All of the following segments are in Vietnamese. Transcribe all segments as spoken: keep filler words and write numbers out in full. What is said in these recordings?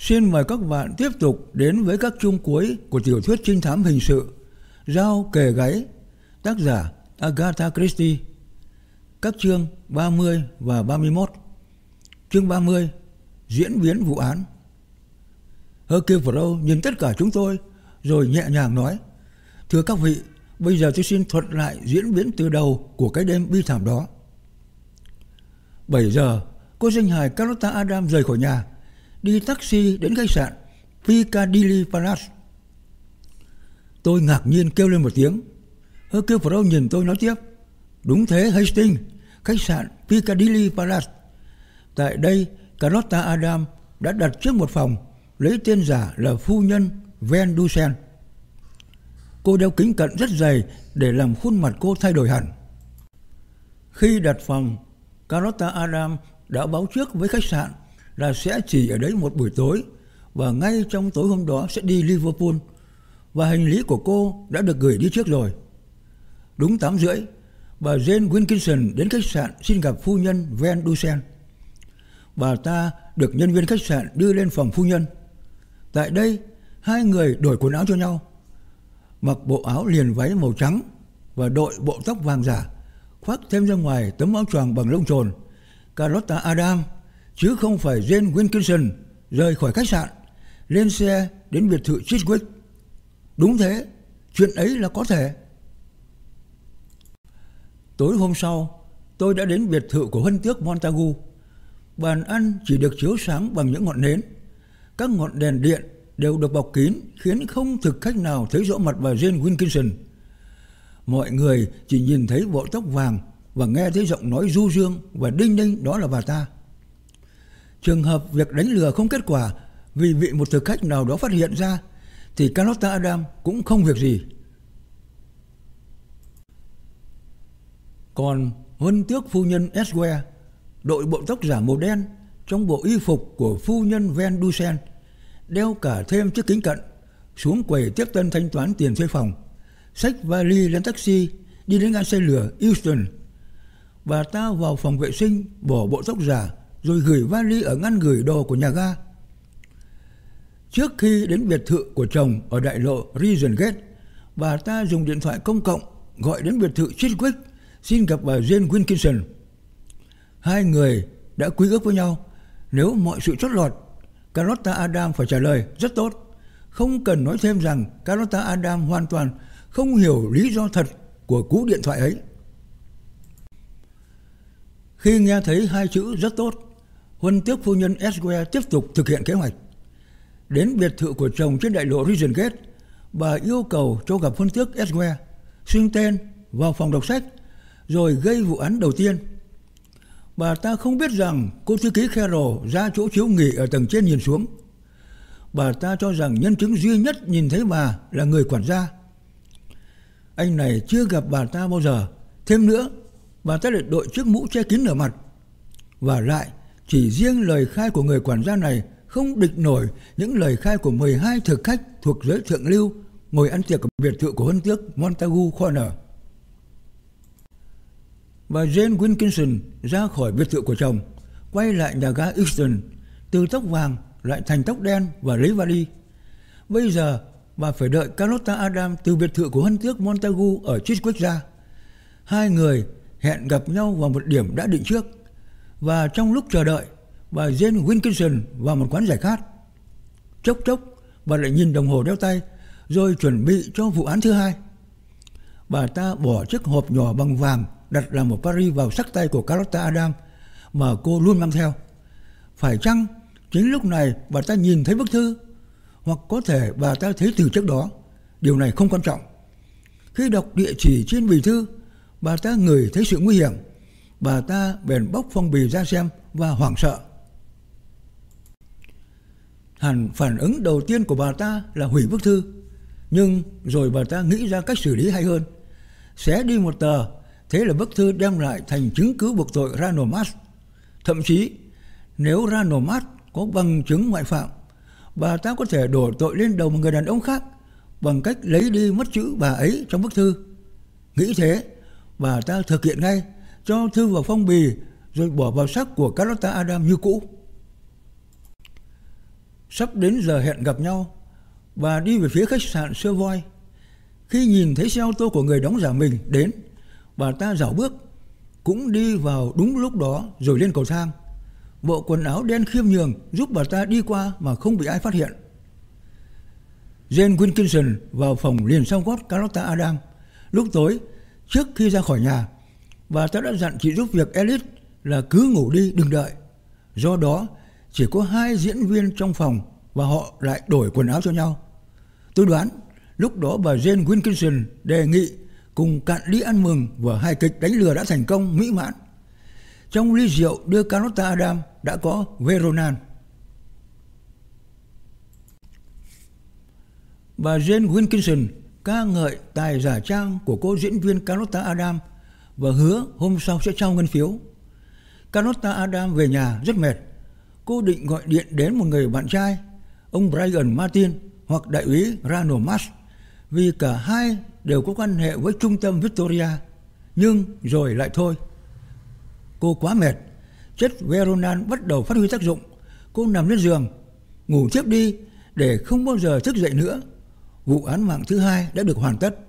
Xin mời các bạn tiếp tục đến với các chương cuối của tiểu thuyết trinh thám hình sự Dao kề gáy, tác giả Agatha Christie. Các chương ba mươi và ba mươi mốt. Chương ba mươi, diễn biến vụ án. Hercule Poirot nhìn tất cả chúng tôi rồi nhẹ nhàng nói: "Thưa các vị, bây giờ tôi xin thuật lại diễn biến từ đầu của cái đêm bi thảm đó." bảy giờ, cô danh hài Carlotta Adams rời khỏi nhà, đi taxi đến khách sạn Piccadilly Palace. Tôi ngạc nhiên kêu lên một tiếng. Hercule Poirot nhìn tôi nói tiếp: "Đúng thế Hastings, khách sạn Piccadilly Palace. Tại đây, Carlotta Adams đã đặt trước một phòng, lấy tên giả là phu nhân Van Dusen. Cô đeo kính cận rất dày để làm khuôn mặt cô thay đổi hẳn. Khi đặt phòng, Carlotta Adams đã báo trước với khách sạn là sẽ chỉ ở đấy một buổi tối và ngay trong tối hôm đó sẽ đi Liverpool, và hành lý của cô đã được gửi đi trước rồi. Đúng tám rưỡi, bà Jane Wilkinson đến khách sạn xin gặp phu nhân Van Dusen. Bà ta được nhân viên khách sạn đưa lên phòng phu nhân. Tại đây, hai người đổi quần áo cho nhau, mặc bộ áo liền váy màu trắng và đội bộ tóc vàng giả, khoác thêm ra ngoài tấm áo choàng bằng lông chồn. Carlotta Adams, chứ không phải Jane Wilkinson, rời khỏi khách sạn, lên xe đến biệt thự Chiswick. Đúng thế, chuyện ấy là có thể. Tối hôm sau, tôi đã đến biệt thự của huân tước Montagu. Bàn ăn chỉ được chiếu sáng bằng những ngọn nến. Các ngọn đèn điện đều được bọc kín, khiến không thực khách nào thấy rõ mặt bà Jane Wilkinson. Mọi người chỉ nhìn thấy bộ tóc vàng và nghe thấy giọng nói du dương và đinh ninh đó là bà ta. Trường hợp việc đánh lừa không kết quả vì bị một thực khách nào đó phát hiện ra, thì Carlotta Adams cũng không việc gì. Còn huân tước phu nhân Esquire, đội bộ tóc giả màu đen trong bộ y phục của phu nhân Van Dusen, đeo cả thêm chiếc kính cận, xuống quầy tiếp tân thanh toán tiền thuê phòng, xách vali lên taxi đi đến ga xe lửa Euston. Bà ta vào phòng vệ sinh, bỏ bộ tóc giả rồi gửi vali ở ngăn gửi đồ của nhà ga. Trước khi đến biệt thự của chồng ở đại lộ Regent Gate, bà ta dùng điện thoại công cộng gọi đến biệt thự Chiswick xin gặp bà Jane Wilkinson. Hai người đã quy ước với nhau, nếu mọi sự chót lọt, Carlotta Adams phải trả lời rất tốt. Không cần nói thêm rằng Carlotta Adams hoàn toàn không hiểu lý do thật của cú điện thoại ấy. Khi nghe thấy hai chữ rất tốt, huân tước phu nhân Esquire tiếp tục thực hiện kế hoạch. Đến biệt thự của chồng trên đại lộ Regent Gate, bà yêu cầu cho gặp huân tước Esquire, xưng tên, vào phòng đọc sách, rồi gây vụ án đầu tiên. Bà ta không biết rằng cô thư ký Carroll ra chỗ chiếu nghỉ ở tầng trên nhìn xuống. Bà ta cho rằng nhân chứng duy nhất nhìn thấy bà là người quản gia. Anh này chưa gặp bà ta bao giờ. Thêm nữa, bà ta lại đội chiếc mũ che kín nửa mặt. Và lại, chỉ riêng lời khai của người quản gia này không địch nổi những lời khai của mười hai thực khách thuộc giới thượng lưu ngồi ăn tiệc ở biệt thự của huân tước Montagu Corner. Bà Jane Wilkinson ra khỏi biệt thự của chồng, quay lại nhà ga Euston, từ tóc vàng lại thành tóc đen và lấy vali. Bây giờ bà phải đợi Carlotta Adams từ biệt thự của huân tước Montagu ở Chiswick ra. Hai người hẹn gặp nhau vào một điểm đã định trước, và trong lúc chờ đợi, bà Jane Wilkinson vào một quán giải khát. Chốc chốc bà lại nhìn đồng hồ đeo tay, rồi chuẩn bị cho vụ án thứ hai. Bà ta bỏ chiếc hộp nhỏ bằng vàng đặt làm một Paris vào sắc tay của Carlotta Adams mà cô luôn mang theo. Phải chăng chính lúc này bà ta nhìn thấy bức thư, hoặc có thể bà ta thấy từ trước đó? Điều này không quan trọng. Khi đọc địa chỉ trên bì thư, bà ta ngửi thấy sự nguy hiểm. Bà ta bèn bóc phong bì ra xem và hoảng sợ. Hẳn phản ứng đầu tiên của bà ta là hủy bức thư, nhưng rồi bà ta nghĩ ra cách xử lý hay hơn. Xé đi một tờ, thế là bức thư đem lại thành chứng cứ buộc tội Ranald Marsh. Thậm chí, nếu Ranald Marsh có bằng chứng ngoại phạm, bà ta có thể đổ tội lên đầu một người đàn ông khác bằng cách lấy đi mất chữ bà ấy trong bức thư. Nghĩ thế, bà ta thực hiện ngay, cho thư vào phong bì rồi bỏ vào sắc của Carlotta Adams như cũ. Sắp đến giờ hẹn gặp nhau, bà đi về phía khách sạn Savoy. Khi nhìn thấy xe ô tô của người đóng giả mình đến, bà ta dảo bước, cũng đi vào đúng lúc đó rồi lên cầu thang. Bộ quần áo đen khiêm nhường giúp bà ta đi qua mà không bị ai phát hiện. Jane Wilkinson vào phòng liền sau gót Carlotta Adam. Lúc tối, trước khi ra khỏi nhà, bà ta đã dặn chị giúp việc Ellis là cứ ngủ đi, đừng đợi. Do đó, chỉ có hai diễn viên trong phòng và họ lại đổi quần áo cho nhau. Tôi đoán lúc đó bà Jane Wilkinson đề nghị cùng cạn ly ăn mừng và hài kịch đánh lừa đã thành công mỹ mãn. Trong ly rượu đưa Carlotta Adam đã có Veronan. Bà Jane Wilkinson ca ngợi tài giả trang của cô diễn viên Carlotta Adam và hứa hôm sau sẽ trao ngân phiếu. Carlotta Adam về nhà rất mệt. Cô định gọi điện đến một người bạn trai, ông Brian Martin hoặc đại úy Ranald Marsh, vì cả hai đều có quan hệ với trung tâm Victoria, nhưng rồi lại thôi. Cô quá mệt, chất Veronan bắt đầu phát huy tác dụng. Cô nằm lên giường, ngủ thiếp đi để không bao giờ thức dậy nữa. Vụ án mạng thứ hai đã được hoàn tất.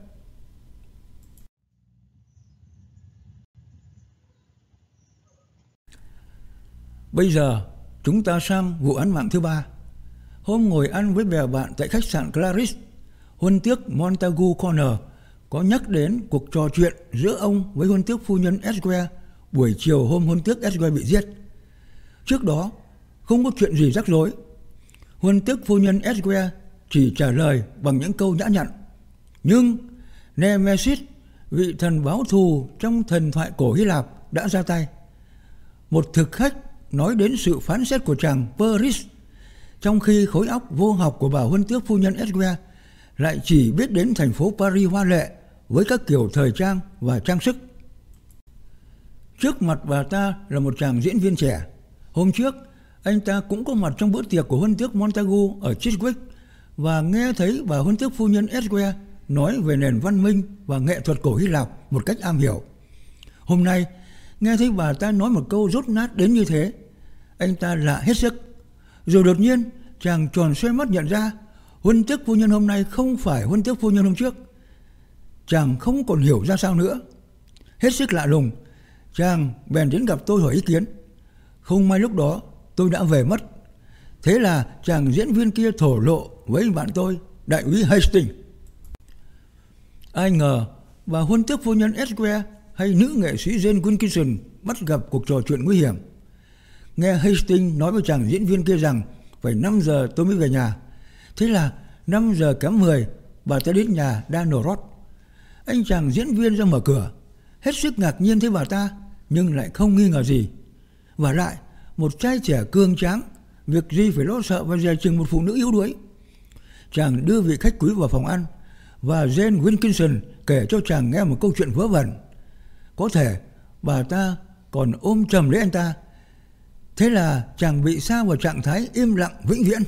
Bây giờ chúng ta sang vụ án mạng thứ ba. Hôm ngồi ăn với bè bạn tại khách sạn Clarice, huân tước Montagu Corner có nhắc đến cuộc trò chuyện giữa ông với huân tước phu nhân Esquire buổi chiều hôm huân tước Esquire bị giết. Trước đó không có chuyện gì rắc rối. Huân tước phu nhân Esquire chỉ trả lời bằng những câu nhã nhặn. Nhưng Nemesis, vị thần báo thù trong thần thoại cổ Hy Lạp, đã ra tay. Một thực khách nói đến sự phán xét của chàng Paris, trong khi khối óc vô học của bà huân tước phu nhân Esquire lại chỉ biết đến thành phố Paris hoa lệ với các kiểu thời trang và trang sức. Trước mặt bà ta là một chàng diễn viên trẻ. Hôm trước, anh ta cũng có mặt trong bữa tiệc của huân tước Montagu ở Chiswick và nghe thấy bà huân tước phu nhân Esquire nói về nền văn minh và nghệ thuật cổ Hy Lạp một cách am hiểu. Hôm nay, nghe thấy bà ta nói một câu dốt nát đến như thế, anh ta lạ hết sức. Rồi đột nhiên, chàng tròn xoay mắt nhận ra huân tước phu nhân hôm nay không phải huân tước phu nhân hôm trước. Chàng không còn hiểu ra sao nữa. Hết sức lạ lùng, chàng bèn đến gặp tôi hỏi ý kiến. Không may lúc đó tôi đã về mất. Thế là chàng diễn viên kia thổ lộ với bạn tôi, đại úy Hastings. Ai ngờ bà huân tước phu nhân Esquire hay nữ nghệ sĩ Jane Wilkinson bắt gặp cuộc trò chuyện nguy hiểm. Nghe Hastings nói với chàng diễn viên kia rằng phải năm giờ tôi mới về nhà. Thế là năm giờ kém mười bà ta đến nhà Daniel Roth. Anh chàng diễn viên ra mở cửa, hết sức ngạc nhiên thấy bà ta nhưng lại không nghi ngờ gì. Và lại một trai trẻ cường tráng, việc gì phải lo sợ và dè chừng một phụ nữ yếu đuối. Chàng đưa vị khách quý vào phòng ăn và Jane Wilkinson kể cho chàng nghe một câu chuyện vớ vẩn. Có thể bà ta còn ôm chầm lấy anh ta. Thế là chàng bị sa vào trạng thái im lặng vĩnh viễn.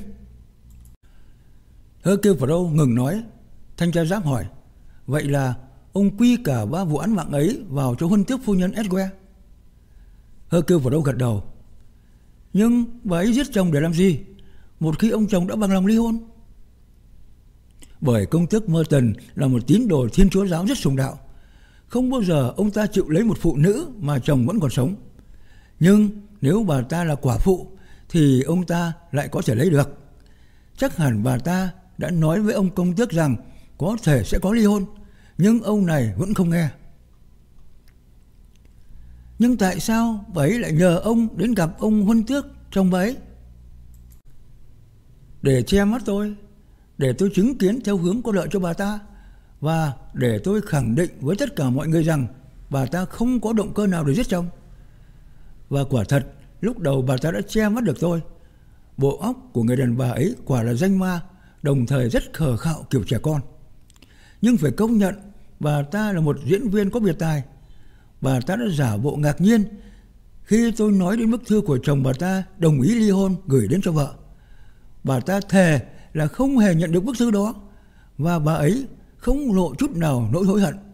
Hercule Poirot ngừng nói. Thanh tra giám hỏi: vậy là ông quy cả ba vụ án mạng ấy vào cho huân tước phu nhân Esquire? Hercule Poirot gật đầu. Nhưng bà ấy giết chồng để làm gì, một khi ông chồng đã bằng lòng ly hôn? Bởi công tước Merton là một tín đồ Thiên Chúa giáo rất sùng đạo. Không bao giờ ông ta chịu lấy một phụ nữ mà chồng vẫn còn sống. Nhưng nếu bà ta là quả phụ thì ông ta lại có thể lấy được. Chắc hẳn bà ta đã nói với ông công tước rằng có thể sẽ có ly hôn, nhưng ông này vẫn không nghe. Nhưng tại sao bà ấy lại nhờ ông đến gặp ông huân tước chồng bà ấy? Để che mắt tôi, để tôi chứng kiến theo hướng có lợi cho bà ta, và để tôi khẳng định với tất cả mọi người rằng bà ta không có động cơ nào để giết chồng. Và quả thật, lúc đầu bà ta đã che mắt được tôi. Bộ óc của người đàn bà ấy quả là danh ma, đồng thời rất khờ khạo kiểu trẻ con. Nhưng phải công nhận, bà ta là một diễn viên có biệt tài. Bà ta đã giả bộ ngạc nhiên khi tôi nói đến bức thư của chồng bà ta đồng ý ly hôn gửi đến cho vợ. Bà ta thề là không hề nhận được bức thư đó, và bà ấy không lộ chút nào nỗi hối hận.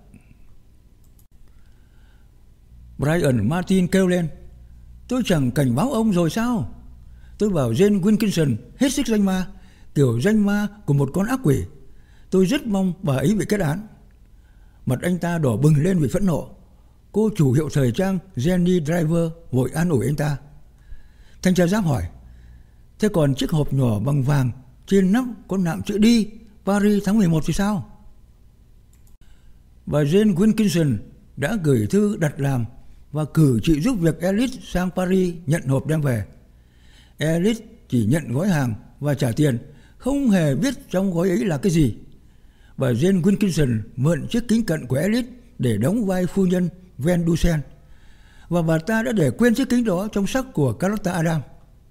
Brian Martin kêu lên: tôi chẳng cảnh báo ông rồi sao? Tôi bảo Jane Wilkinson hết sức danh ma, kiểu danh ma của một con ác quỷ. Tôi rất mong bà ấy bị kết án. Mặt anh ta đỏ bừng lên vì phẫn nộ. Cô chủ hiệu thời trang Jenny Driver vội an ủi anh ta. Thanh tra giáp hỏi: thế còn chiếc hộp nhỏ bằng vàng trên nắp có nạm chữ đi Paris tháng mười một thì sao? Bà Jane Wilkinson đã gửi thư đặt làm và cử chị giúp việc Alice sang Paris nhận hộp đem về. Alice chỉ nhận gói hàng và trả tiền, không hề biết trong gói ấy là cái gì. Bà Jane Wilkinson mượn chiếc kính cận của Alice để đóng vai phu nhân Van Dusen, và bà ta đã để quên chiếc kính đó trong sắc của Carlotta Adam.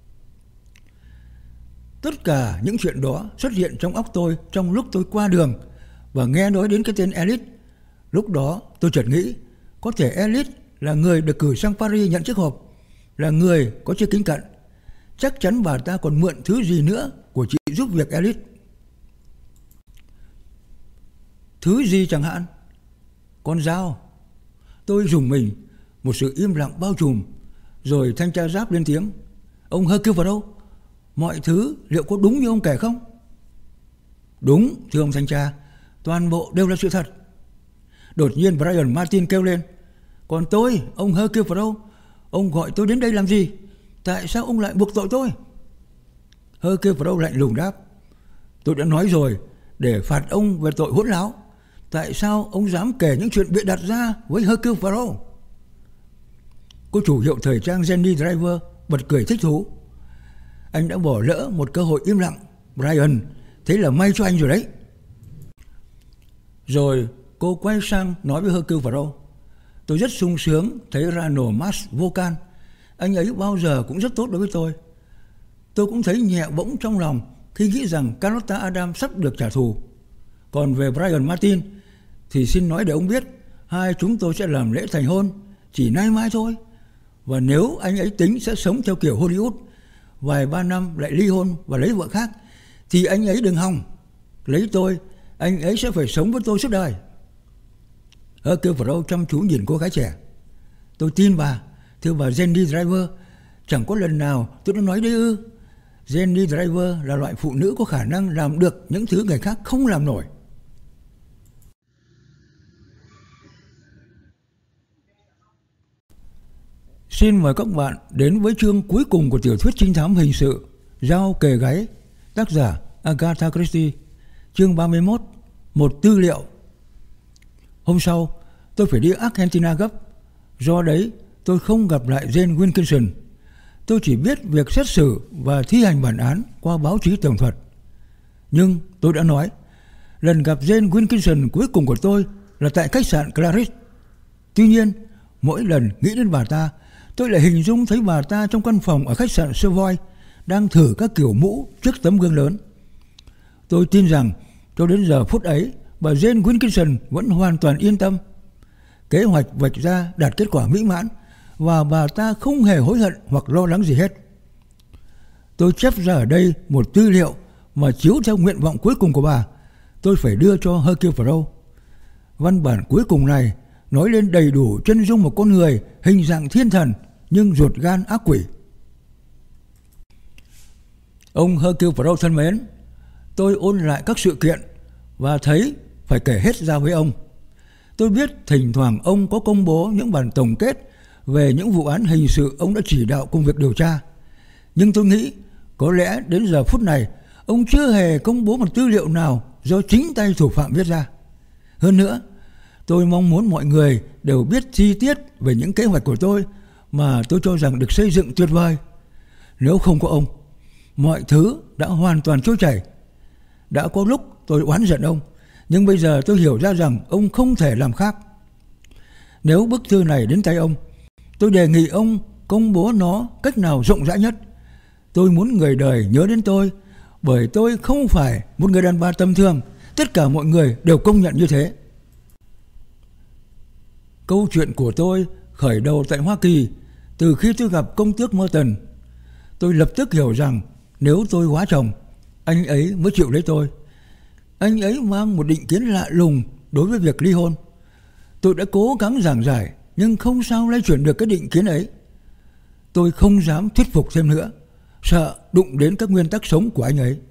Tất cả những chuyện đó xuất hiện trong óc tôi trong lúc tôi qua đường và nghe nói đến cái tên Alice. Lúc đó tôi chợt nghĩ, có thể Alice là người được cử sang Paris nhận chiếc hộp, là người có chiếc kính cận. Chắc chắn bà ta còn mượn thứ gì nữa của chị giúp việc Alice. Thứ gì chẳng hạn? Con dao. Tôi rùng mình, một sự im lặng bao trùm. Rồi thanh tra giáp lên tiếng: ông Hercule vào đâu? Mọi thứ liệu có đúng như ông kể không? Đúng, thưa ông thanh tra, toàn bộ đều là sự thật. Đột nhiên Brian Martin kêu lên: còn tôi, ông Hercule vào đâu? Ông gọi tôi đến đây làm gì? Tại sao ông lại buộc tội tôi? Hercule vào đâu lạnh lùng đáp: tôi đã nói rồi, để phạt ông về tội hỗn láo. Tại sao ông dám kể những chuyện bịa đặt ra với Hercule Poirot? Cô chủ hiệu thời trang Jenny Driver bật cười thích thú. Anh đã bỏ lỡ một cơ hội im lặng, Brian. Thế là may cho anh rồi đấy. Rồi cô quay sang nói với Hercule Poirot: tôi rất sung sướng thấy Ranald Marsh vô can. Anh ấy bao giờ cũng rất tốt đối với tôi. Tôi cũng thấy nhẹ bỗng trong lòng khi nghĩ rằng Carlotta Adam sắp được trả thù. Còn về Brian Martin thì xin nói để ông biết, hai chúng tôi sẽ làm lễ thành hôn chỉ nay mai thôi. Và nếu anh ấy tính sẽ sống theo kiểu Hollywood, vài ba năm lại ly hôn và lấy vợ khác, thì anh ấy đừng hòng. Lấy tôi, anh ấy sẽ phải sống với tôi suốt đời. Hercule Poirot chăm chú nhìn cô gái trẻ. Tôi tin bà, thưa bà Jenny Driver. Chẳng có lần nào tôi đã nói đấy ư? Jenny Driver là loại phụ nữ có khả năng làm được những thứ người khác không làm nổi. Xin mời các bạn đến với chương cuối cùng của tiểu thuyết trinh thám hình sự Dao kề gáy, tác giả Agatha Christie, chương ba mươi mốt, một tư liệu. Hôm sau, tôi phải đi Argentina gấp. Do đấy, tôi không gặp lại Jane Wilkinson. Tôi chỉ biết việc xét xử và thi hành bản án qua báo chí tường thuật. Nhưng tôi đã nói, lần gặp Jane Wilkinson cuối cùng của tôi là tại khách sạn Claridge. Tuy nhiên, mỗi lần nghĩ đến bà ta, tôi lại hình dung thấy bà ta trong căn phòng ở khách sạn Savoy đang thử các kiểu mũ trước tấm gương lớn. Tôi tin rằng cho đến giờ phút ấy, bà Jane Wilkinson vẫn hoàn toàn yên tâm. Kế hoạch vạch ra đạt kết quả mỹ mãn và bà ta không hề hối hận hoặc lo lắng gì hết. Tôi chép ra ở đây một tư liệu mà chiếu theo nguyện vọng cuối cùng của bà, tôi phải đưa cho Hercule Poirot. Văn bản cuối cùng này nói lên đầy đủ chân dung một con người hình dạng thiên thần nhưng ruột gan ác quỷ. Ông Hercule Poirot thân mến, tôi ôn lại các sự kiện và thấy phải kể hết ra với ông. Tôi biết thỉnh thoảng ông có công bố những bản tổng kết về những vụ án hình sự ông đã chỉ đạo công việc điều tra. Nhưng tôi nghĩ có lẽ đến giờ phút này ông chưa hề công bố một tư liệu nào do chính tay thủ phạm viết ra. Hơn nữa, tôi mong muốn mọi người đều biết chi tiết về những kế hoạch của tôi mà tôi cho rằng được xây dựng tuyệt vời. Nếu không có ông, mọi thứ đã hoàn toàn trôi chảy. Đã có lúc tôi oán giận ông, nhưng bây giờ tôi hiểu ra rằng ông không thể làm khác. Nếu bức thư này đến tay ông, tôi đề nghị ông công bố nó cách nào rộng rãi nhất. Tôi muốn người đời nhớ đến tôi, bởi tôi không phải một người đàn bà tầm thường. Tất cả mọi người đều công nhận như thế. Câu chuyện của tôi khởi đầu tại Hoa Kỳ từ khi tôi gặp công tước Merton. Tôi lập tức hiểu rằng nếu tôi hóa chồng, anh ấy mới chịu lấy tôi. Anh ấy mang một định kiến lạ lùng đối với việc ly hôn. Tôi đã cố gắng giảng giải nhưng không sao lay chuyển được cái định kiến ấy. Tôi không dám thuyết phục thêm nữa. sợ đụng đến các nguyên tắc sống của anh ấy.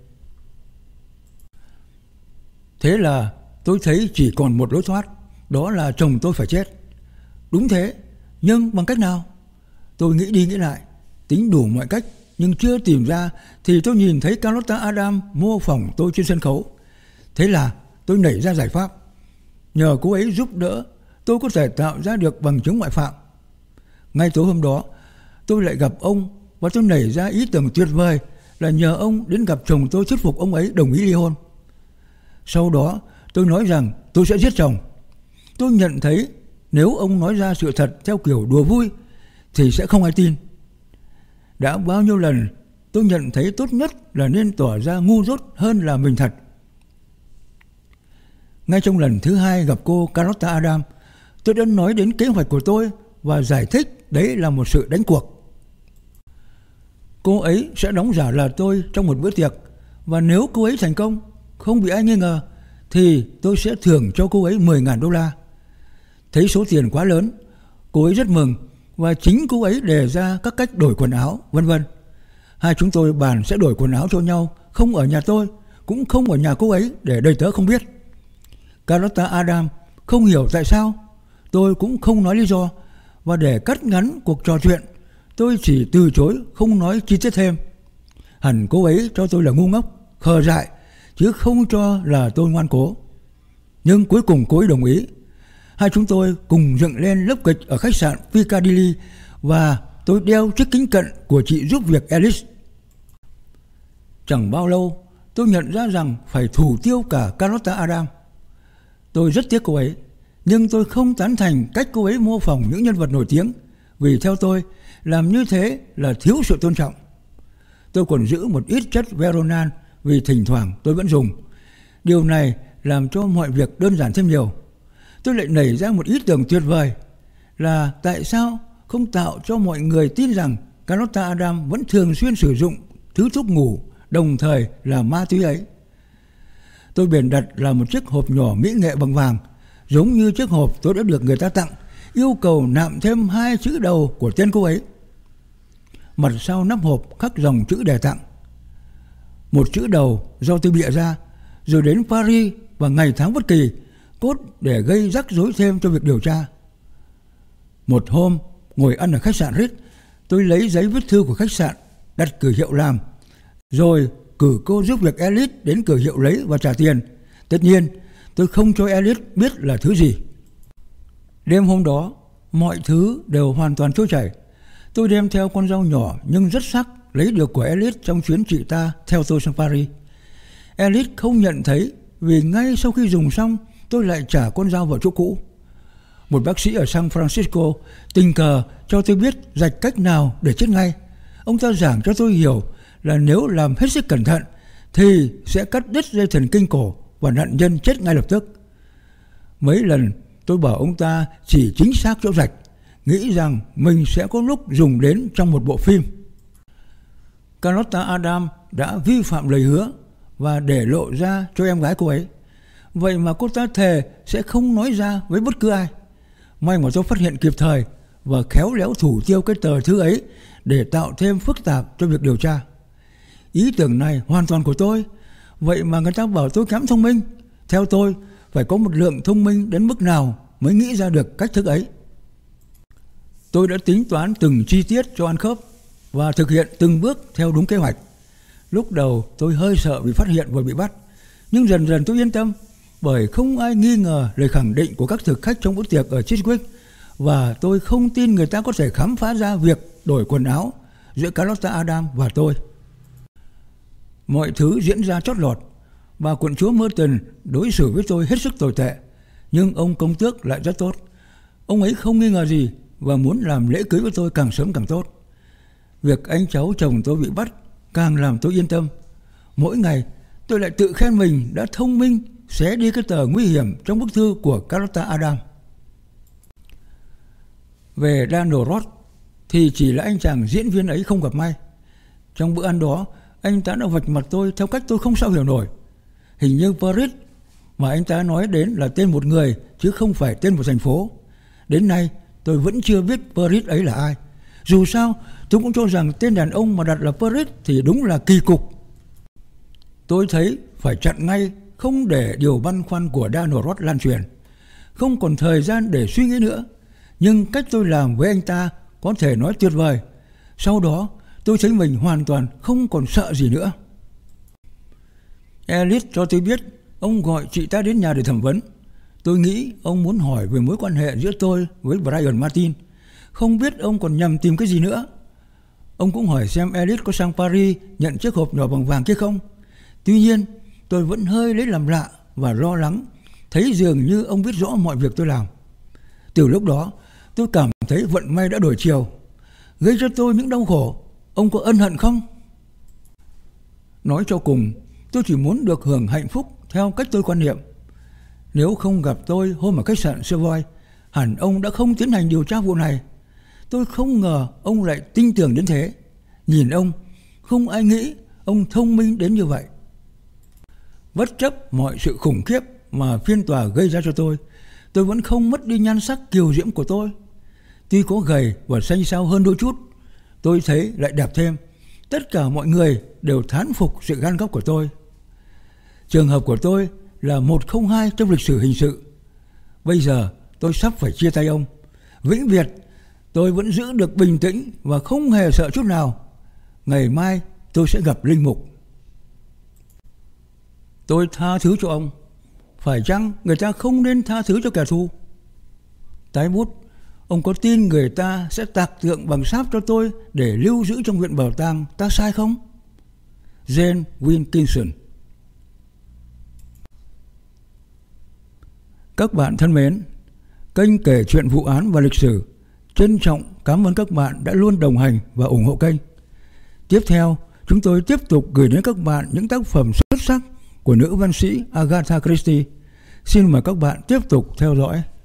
Thế là tôi thấy chỉ còn một lối thoát, đó là chồng tôi phải chết. Đúng thế, nhưng bằng cách nào? Tôi nghĩ đi nghĩ lại, tính đủ mọi cách, nhưng chưa tìm ra thì tôi nhìn thấy Carlotta Adams mô phỏng tôi trên sân khấu. Thế là tôi nảy ra giải pháp. Nhờ cô ấy giúp đỡ, tôi có thể tạo ra được bằng chứng ngoại phạm. Ngay tối hôm đó, tôi lại gặp ông và tôi nảy ra ý tưởng tuyệt vời là nhờ ông đến gặp chồng tôi thuyết phục ông ấy đồng ý ly hôn. Sau đó tôi nói rằng tôi sẽ giết chồng. Tôi nhận thấy nếu ông nói ra sự thật theo kiểu đùa vui thì sẽ không ai tin. Đã bao nhiêu lần tôi nhận thấy tốt nhất là nên tỏ ra ngu dốt hơn là mình thật. Ngay trong lần thứ hai gặp cô Carlotta Adams, tôi đã nói đến kế hoạch của tôi và giải thích đấy là một sự đánh cuộc. Cô ấy sẽ đóng giả là tôi trong một bữa tiệc, và nếu cô ấy thành công, không bị ai nghi ngờ, thì tôi sẽ thưởng cho cô ấy mười nghìn đô la. Thấy số tiền quá lớn, cô ấy rất mừng và chính cô ấy đề ra các cách đổi quần áo, vân vân. Hai chúng tôi bàn sẽ đổi quần áo cho nhau, không ở nhà tôi, cũng không ở nhà cô ấy để đầy tớ không biết. Carlotta Adams không hiểu tại sao, tôi cũng không nói lý do, và để cắt ngắn cuộc trò chuyện, tôi chỉ từ chối không nói chi tiết thêm. Hẳn cô ấy cho tôi là ngu ngốc, khờ dại, chứ không cho là tôi ngoan cố. Nhưng cuối cùng cô ấy đồng ý. Hai chúng tôi cùng dựng lên lớp kịch ở khách sạn Piccadilly và tôi đeo chiếc kính cận của chị giúp việc Alice. Chẳng bao lâu tôi nhận ra rằng phải thủ tiêu cả Carlotta Adams. Tôi rất tiếc cô ấy, nhưng tôi không tán thành cách cô ấy mô phỏng những nhân vật nổi tiếng, vì theo tôi làm như thế là thiếu sự tôn trọng. Tôi còn giữ một ít chất Veronal vì thỉnh thoảng tôi vẫn dùng. Điều này làm cho mọi việc đơn giản thêm nhiều. Tôi lại nảy ra một ý tưởng tuyệt vời là tại sao không tạo cho mọi người tin rằng Carlotta Adams vẫn thường xuyên sử dụng thứ thuốc ngủ đồng thời là ma túy ấy. Tôi bèn đặt là một chiếc hộp nhỏ mỹ nghệ bằng vàng, giống như chiếc hộp tôi đã được người ta tặng, yêu cầu nạm thêm hai chữ đầu của tên cô ấy. Mặt sau nắp hộp khắc dòng chữ đề tặng. Một chữ đầu do tôi bịa ra, rồi đến Paris và ngày tháng bất kỳ, cốt để gây rắc rối thêm cho việc điều tra. Một hôm, ngồi ăn ở khách sạn Ritz, tôi lấy giấy viết thư của khách sạn, đặt cửa hiệu làm, rồi cử cô giúp việc Alice đến cửa hiệu lấy và trả tiền. Tất nhiên, tôi không cho Alice biết là thứ gì. Đêm hôm đó, mọi thứ đều hoàn toàn trôi chảy. Tôi đem theo con dao nhỏ nhưng rất sắc lấy được của Alice trong chuyến chị ta theo tôi sang Paris. Alice không nhận thấy vì ngay sau khi dùng xong, tôi lại trả con dao vào chỗ cũ. Một bác sĩ ở San Francisco tình cờ cho tôi biết rạch cách nào để chết ngay. Ông ta giảng cho tôi hiểu là nếu làm hết sức cẩn thận thì sẽ cắt đứt dây thần kinh cổ và nạn nhân chết ngay lập tức. Mấy lần tôi bảo ông ta chỉ chính xác chỗ rạch, nghĩ rằng mình sẽ có lúc dùng đến trong một bộ phim. Carlotta Adams đã vi phạm lời hứa và để lộ ra cho em gái cô ấy. Vậy mà cô ta thề sẽ không nói ra với bất cứ ai. May mà tôi phát hiện kịp thời và khéo léo thủ tiêu cái tờ thư ấy để tạo thêm phức tạp cho việc điều tra. Ý tưởng này hoàn toàn của tôi. Vậy mà người ta bảo tôi kém thông minh. Theo tôi, phải có một lượng thông minh đến mức nào mới nghĩ ra được cách thức ấy. Tôi đã tính toán từng chi tiết cho ăn khớp và thực hiện từng bước theo đúng kế hoạch. Lúc đầu tôi hơi sợ bị phát hiện và bị bắt, nhưng dần dần tôi yên tâm, bởi không ai nghi ngờ lời khẳng định của các thực khách trong bữa tiệc ở Chiswick, và tôi không tin người ta có thể khám phá ra việc đổi quần áo giữa Carlotta Adams và tôi. Mọi thứ diễn ra chót lọt. Bà quận chúa Merton đối xử với tôi hết sức tồi tệ, nhưng ông công tước lại rất tốt. Ông ấy không nghi ngờ gì và muốn làm lễ cưới với tôi càng sớm càng tốt. Việc anh cháu chồng tôi bị bắt càng làm tôi yên tâm. Mỗi ngày tôi lại tự khen mình đã thông minh xé đi cái tờ nguy hiểm trong bức thư của Carlotta Adams. Về Daniel Roth thì chỉ là anh chàng diễn viên ấy không gặp may. Trong bữa ăn đó, anh ta đã vạch mặt tôi theo cách tôi không sao hiểu nổi. Hình như Paris mà anh ta nói đến là tên một người chứ không phải tên một thành phố. Đến nay tôi vẫn chưa biết Paris ấy là ai. Dù sao Tôi cũng cho rằng tên đàn ông mà đặt là Paris thì đúng là kỳ cục. Tôi thấy phải chặn ngay, không để điều băn khoăn của Daniel Roth lan truyền. Không còn thời gian để suy nghĩ nữa. Nhưng cách tôi làm với anh ta có thể nói tuyệt vời. Sau đó tôi thấy mình hoàn toàn không còn sợ gì nữa. Elliot cho tôi biết ông gọi chị ta đến nhà để thẩm vấn. Tôi nghĩ ông muốn hỏi về mối quan hệ giữa tôi với Brian Martin. Không biết ông còn nhằm tìm cái gì nữa. Ông cũng hỏi xem Elliot có sang Paris nhận chiếc hộp nhỏ bằng vàng kia không. Tuy nhiên tôi vẫn hơi lấy làm lạ và lo lắng, thấy dường như ông biết rõ mọi việc tôi làm. Từ lúc đó tôi cảm thấy vận may đã đổi chiều, gây cho tôi những đau khổ. Ông có ân hận không? Nói cho cùng, tôi chỉ muốn được hưởng hạnh phúc theo cách tôi quan niệm. Nếu không gặp tôi hôm ở khách sạn Savoy, hẳn ông đã không tiến hành điều tra vụ này. Tôi không ngờ ông lại tin tưởng đến thế. Nhìn ông, không ai nghĩ ông thông minh đến như vậy. Bất chấp mọi sự khủng khiếp mà phiên tòa gây ra cho tôi, tôi vẫn không mất đi nhan sắc kiều diễm của tôi. Tuy có gầy và xanh xao hơn đôi chút, tôi thấy lại đẹp thêm. Tất cả mọi người đều thán phục sự gan góc của tôi. Trường hợp của tôi là một không hai trong lịch sử hình sự. Bây giờ tôi sắp phải chia tay ông. Vĩnh biệt, tôi vẫn giữ được bình tĩnh và không hề sợ chút nào. Ngày mai tôi sẽ gặp linh mục. Tôi tha thứ cho ông. Phải chăng người ta không nên tha thứ cho kẻ thù? Tái bút, ông có tin người ta sẽ tạc tượng bằng sáp cho tôi để lưu giữ trong viện bảo tàng ta sai không? Jane Wilkinson. Các bạn thân mến, kênh kể chuyện vụ án và lịch sử trân trọng cảm ơn các bạn đã luôn đồng hành và ủng hộ kênh. Tiếp theo, chúng tôi tiếp tục gửi đến các bạn những tác phẩm xuất sắc của nữ văn sĩ Agatha Christie. Xin mời các bạn tiếp tục theo dõi.